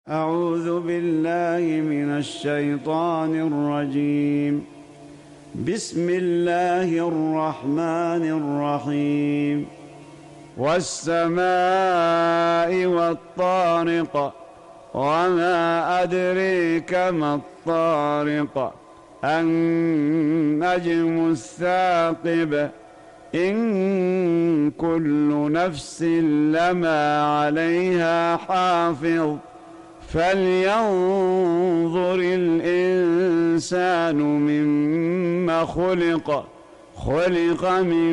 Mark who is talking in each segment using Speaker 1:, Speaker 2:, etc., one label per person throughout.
Speaker 1: أعوذ بالله من الشيطان الرجيم. بسم الله الرحمن الرحيم. والسماء والطارق وما أدريك ما الطارق النجم الثاقب إن كل نفس لما عليها حافظ فلينظر الإنسان مما خلق من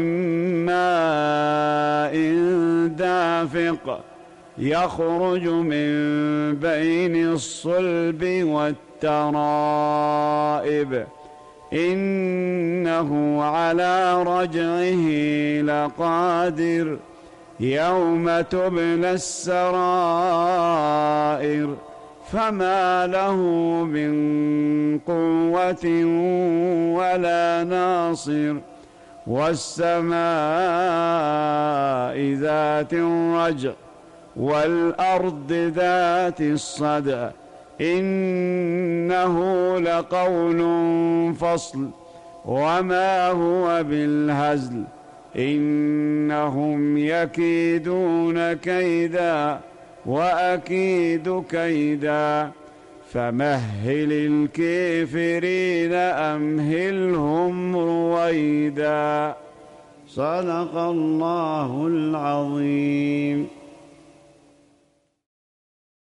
Speaker 1: ماء دافق يخرج من بين الصلب والترائب إنه على رجعه لقادر يوم تبلى السرائر فما له من قوة ولا ناصر والسماء ذات الرجع والأرض ذات الصدع إنه لقول فصل وما هو بالهزل إنهم يكيدون كيدا وأكيد كيدا فمهل الكافرين أمهلهم رويدا. صدق الله العظيم.